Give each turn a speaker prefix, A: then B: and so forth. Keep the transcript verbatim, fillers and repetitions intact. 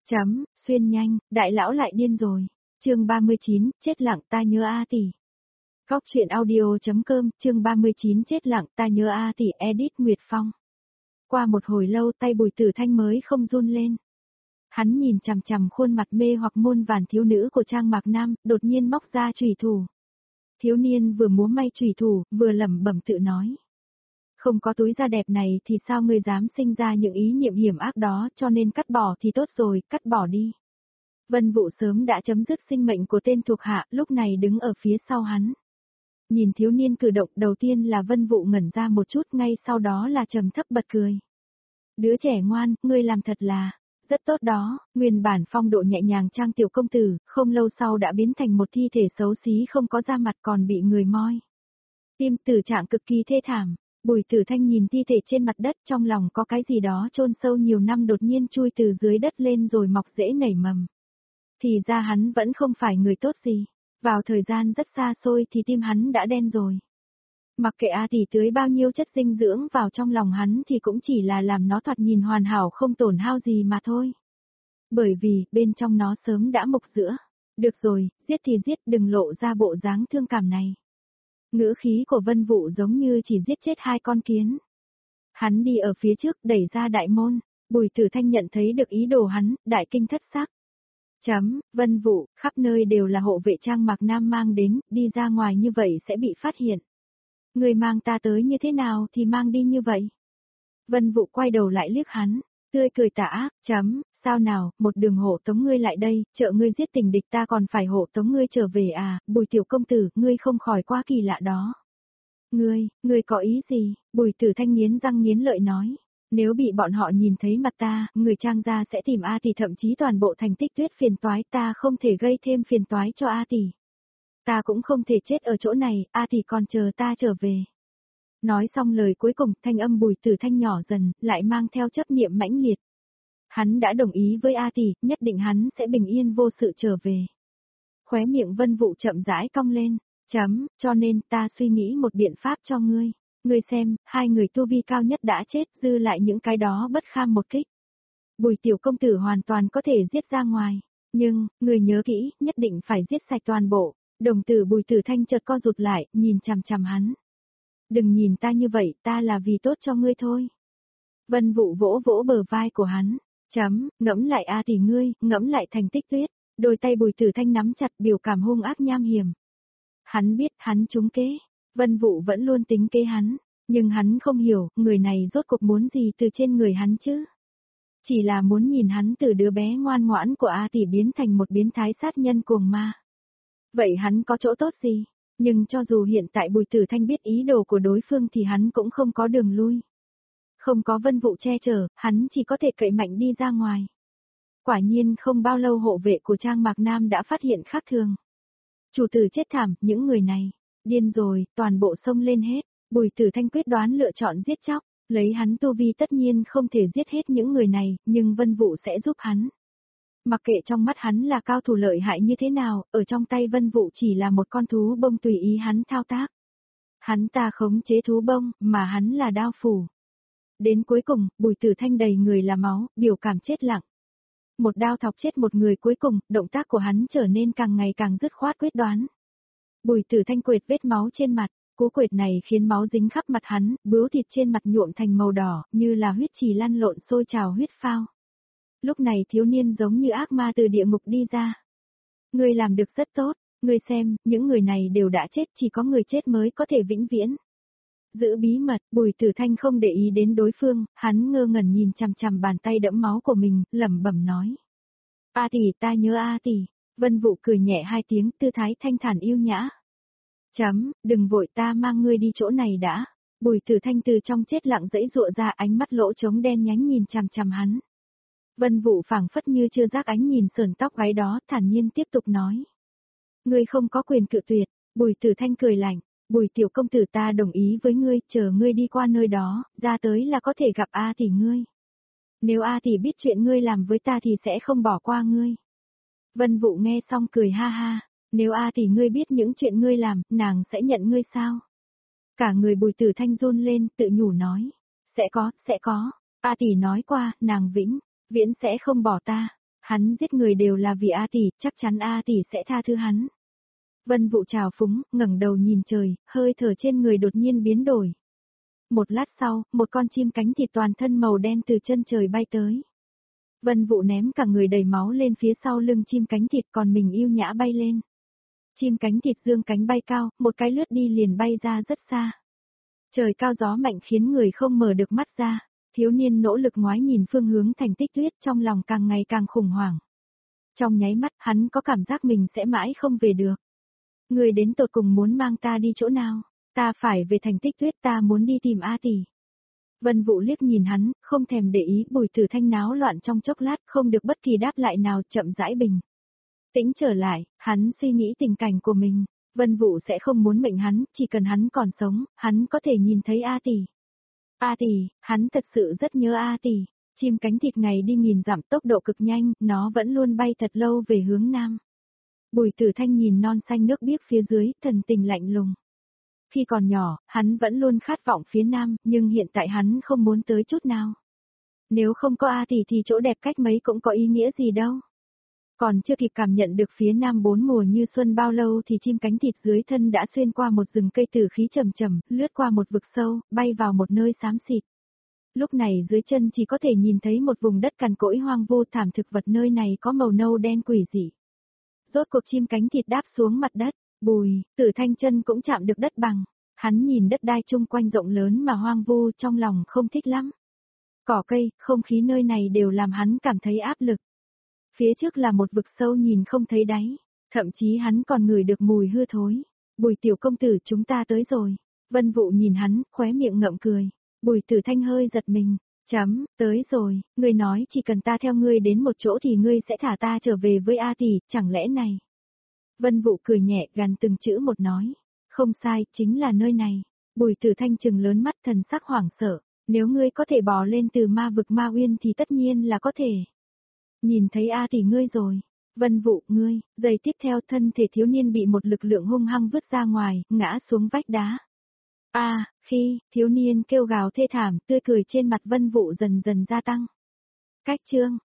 A: Chấm, xuyên nhanh, đại lão lại điên rồi. Chương ba mươi chín, chết lặng ta nhớ A tỷ. Góc truyện audio.com, chương ba mươi chín chết lặng ta nhớ A tỷ edit Nguyệt Phong. Qua một hồi lâu tay Bùi Tử Thanh mới không run lên. Hắn nhìn chằm chằm khuôn mặt mê hoặc muôn vàn thiếu nữ của Trang Mạc Nam, đột nhiên móc ra chùy thủ. Thiếu niên vừa múa may chùy thủ, vừa lẩm bẩm tự nói. Không có túi da đẹp này thì sao ngươi dám sinh ra những ý niệm hiểm ác đó, cho nên cắt bỏ thì tốt rồi, cắt bỏ đi. Vân Vũ sớm đã chấm dứt sinh mệnh của tên thuộc hạ, lúc này đứng ở phía sau hắn. Nhìn thiếu niên cử động, đầu tiên là Vân Vũ ngẩn ra một chút, ngay sau đó là trầm thấp bật cười. Đứa trẻ ngoan, ngươi làm thật là rất tốt đó. Nguyên bản phong độ nhẹ nhàng Trang tiểu công tử, không lâu sau đã biến thành một thi thể xấu xí không có da mặt, còn bị người moi tim, tử trạng cực kỳ thê thảm. Bùi Tử Thanh nhìn thi thể trên mặt đất, trong lòng có cái gì đó chôn sâu nhiều năm đột nhiên chui từ dưới đất lên rồi mọc rễ nảy mầm. Thì ra hắn vẫn không phải người tốt gì. Vào thời gian rất xa xôi thì tim hắn đã đen rồi. Mặc kệ A tỷ tưới bao nhiêu chất dinh dưỡng vào trong lòng hắn thì cũng chỉ là làm nó thoạt nhìn hoàn hảo không tổn hao gì mà thôi. Bởi vì, bên trong nó sớm đã mục rữa. Được rồi, giết thì giết, đừng lộ ra bộ dáng thương cảm này. Ngữ khí của Vân Vũ giống như chỉ giết chết hai con kiến. Hắn đi ở phía trước đẩy ra đại môn, Bùi Tử Thanh nhận thấy được ý đồ hắn, đại kinh thất sắc. Chấm, Vân Vũ, khắp nơi đều là hộ vệ Trang Mạc Nam mang đến, đi ra ngoài như vậy sẽ bị phát hiện. Người mang ta tới như thế nào thì mang đi như vậy. Vân Vũ quay đầu lại liếc hắn, tươi cười tà ác, chấm, sao nào, một đường hộ tống ngươi lại đây, trợ ngươi giết tình địch ta còn phải hộ tống ngươi trở về à, Bùi tiểu công tử, ngươi không khỏi quá kỳ lạ đó. Ngươi, ngươi có ý gì? Bùi Tử Thanh nghiến răng nghiến lợi nói. Nếu bị bọn họ nhìn thấy mặt ta, người Trang gia sẽ tìm A tỷ, thậm chí toàn bộ thành Tích Tuyết phiền toái, ta không thể gây thêm phiền toái cho A tỷ. Ta cũng không thể chết ở chỗ này, A tỷ còn chờ ta trở về. Nói xong lời cuối cùng, thanh âm Bùi Tử Thanh nhỏ dần, lại mang theo chấp niệm mãnh liệt. Hắn đã đồng ý với A tỷ, nhất định hắn sẽ bình yên vô sự trở về. Khóe miệng Vân Vũ chậm rãi cong lên, chấm, cho nên ta suy nghĩ một biện pháp cho ngươi. Ngươi xem, hai người tu vi cao nhất đã chết, dư lại những cái đó bất kham một kích. Bùi tiểu công tử hoàn toàn có thể giết ra ngoài. Nhưng, ngươi nhớ kỹ, nhất định phải giết sạch toàn bộ. Đồng tử Bùi Tử Thanh chợt co rụt lại, nhìn chằm chằm hắn. Đừng nhìn ta như vậy, ta là vì tốt cho ngươi thôi. Vân Vũ vỗ vỗ bờ vai của hắn. Chấm, ngẫm lại A tỷ ngươi, ngẫm lại thành Tích Tuyết. Đôi tay Bùi Tử Thanh nắm chặt, biểu cảm hung ác nham hiểm. Hắn biết hắn trúng kế. Vân Vũ vẫn luôn tính kế hắn, nhưng hắn không hiểu, người này rốt cuộc muốn gì từ trên người hắn chứ. Chỉ là muốn nhìn hắn từ đứa bé ngoan ngoãn của A tỷ biến thành một biến thái sát nhân cuồng ma. Vậy hắn có chỗ tốt gì? Nhưng cho dù hiện tại Bùi Tử Thanh biết ý đồ của đối phương thì hắn cũng không có đường lui. Không có Vân Vũ che chở, hắn chỉ có thể cậy mạnh đi ra ngoài. Quả nhiên không bao lâu hộ vệ của Trang Mạc Nam đã phát hiện khác thường. Chủ tử chết thảm, những người này. Điên rồi, toàn bộ xông lên hết. Bùi Tử Thanh quyết đoán lựa chọn giết chóc. Lấy hắn tu vi tất nhiên không thể giết hết những người này, nhưng Vân Vũ sẽ giúp hắn. Mặc kệ trong mắt hắn là cao thủ lợi hại như thế nào, ở trong tay Vân Vũ chỉ là một con thú bông tùy ý hắn thao tác. Hắn ta khống chế thú bông, mà hắn là đao phủ. Đến cuối cùng, Bùi Tử Thanh đầy người là máu, biểu cảm chết lặng. Một đao thọc chết một người cuối cùng, động tác của hắn trở nên càng ngày càng dứt khoát quyết đoán. Bùi Tử Thanh quệt vết máu trên mặt, cú quệt này khiến máu dính khắp mặt hắn, bướu thịt trên mặt nhuộm thành màu đỏ, như là huyết trì lăn lộn sôi trào huyết phao. Lúc này thiếu niên giống như ác ma từ địa ngục đi ra. Ngươi làm được rất tốt, ngươi xem, những người này đều đã chết, chỉ có người chết mới có thể vĩnh viễn. Giữ bí mật, Bùi Tử Thanh không để ý đến đối phương, hắn ngơ ngẩn nhìn chằm chằm bàn tay đẫm máu của mình, lẩm bẩm nói. A tỷ, ta nhớ A tỷ. Vân Vũ cười nhẹ hai tiếng, tư thái thanh thản yêu nhã. Chấm, đừng vội, ta mang ngươi đi chỗ này đã. Bùi Tử Thanh từ trong chết lặng dãy dụa ra, ánh mắt lỗ trống đen nhánh nhìn chằm chằm hắn. Vân Vũ phảng phất như chưa giác ánh nhìn sờn tóc gáy đó, thản nhiên tiếp tục nói. Ngươi không có quyền cự tuyệt. Bùi Tử Thanh cười lạnh. Bùi tiểu công tử, ta đồng ý với ngươi, chờ ngươi đi qua nơi đó, ra tới là có thể gặp A tỷ ngươi. Nếu A tỷ biết chuyện ngươi làm với ta thì sẽ không bỏ qua ngươi. Vân Vũ nghe xong cười ha ha, nếu A tỷ ngươi biết những chuyện ngươi làm, nàng sẽ nhận ngươi sao? Cả người Bùi Tử Thanh run lên, tự nhủ nói, sẽ có, sẽ có, A tỷ nói qua, nàng vĩnh, viễn sẽ không bỏ ta. Hắn giết người đều là vì A tỷ, chắc chắn A tỷ sẽ tha thứ hắn. Vân Vũ trào phúng, ngẩng đầu nhìn trời, hơi thở trên người đột nhiên biến đổi. Một lát sau, một con chim cánh thịt toàn thân màu đen từ chân trời bay tới. Vân Vũ ném cả người đầy máu lên phía sau lưng chim cánh thịt, còn mình yêu nhã bay lên. Chim cánh thịt dương cánh bay cao, một cái lướt đi liền bay ra rất xa. Trời cao gió mạnh khiến người không mở được mắt ra, thiếu niên nỗ lực ngoái nhìn phương hướng Thành Tích Tuyết, trong lòng càng ngày càng khủng hoảng. Trong nháy mắt hắn có cảm giác mình sẽ mãi không về được. Người đến tột cùng muốn mang ta đi chỗ nào? Ta phải về Thành Tích Tuyết, ta muốn đi tìm A tỷ. Vân Vũ liếc nhìn hắn, không thèm để ý. Bùi Tử Thanh náo loạn trong chốc lát, không được bất kỳ đáp lại nào, chậm rãi bình tĩnh trở lại, hắn suy nghĩ tình cảnh của mình. Vân Vũ sẽ không muốn mệnh hắn, chỉ cần hắn còn sống, hắn có thể nhìn thấy A tỷ. A tỷ, hắn thật sự rất nhớ A tỷ. Chim cánh thịt ngày đi nghìn dặm, tốc độ cực nhanh, nó vẫn luôn bay thật lâu về hướng nam. Bùi Tử Thanh nhìn non xanh nước biếc phía dưới, thần tình lạnh lùng. Khi còn nhỏ, hắn vẫn luôn khát vọng phía nam, nhưng hiện tại hắn không muốn tới chút nào. Nếu không có A tỷ thì chỗ đẹp cách mấy cũng có ý nghĩa gì đâu. Còn chưa kịp cảm nhận được phía nam bốn mùa như xuân bao lâu thì chim cánh thịt dưới thân đã xuyên qua một rừng cây tử khí trầm trầm, lướt qua một vực sâu, bay vào một nơi xám xịt. Lúc này dưới chân chỉ có thể nhìn thấy một vùng đất cằn cỗi hoang vu, thảm thực vật nơi này có màu nâu đen quỷ dị. Rốt cuộc chim cánh thịt đáp xuống mặt đất, Bùi Tử Thanh chân cũng chạm được đất bằng. Hắn nhìn đất đai chung quanh rộng lớn mà hoang vu, trong lòng không thích lắm. Cỏ cây, không khí nơi này đều làm hắn cảm thấy áp lực. Phía trước là một vực sâu nhìn không thấy đáy, thậm chí hắn còn ngửi được mùi hư thối. Bùi tiểu công tử, chúng ta tới rồi. Vân Vũ nhìn hắn, khóe miệng ngậm cười. Bùi Tử Thanh hơi giật mình. Chấm, tới rồi, ngươi nói chỉ cần ta theo ngươi đến một chỗ thì ngươi sẽ thả ta trở về với A tỷ, chẳng lẽ này? Vân Vũ cười nhẹ, gằn từng chữ một nói. Không sai, chính là nơi này. Bùi Tử Thanh trừng lớn mắt, thần sắc hoảng sợ. Nếu ngươi có thể bò lên từ ma vực Ma Uyên thì tất nhiên là có thể. Nhìn thấy A tỷ ngươi rồi. Vân Vũ, ngươi, giây tiếp theo thân thể thiếu niên bị một lực lượng hung hăng vứt ra ngoài, ngã xuống vách đá. A, à, khi, thiếu niên kêu gào thê thảm, tươi cười trên mặt Vân Vũ dần dần gia tăng. Cách chương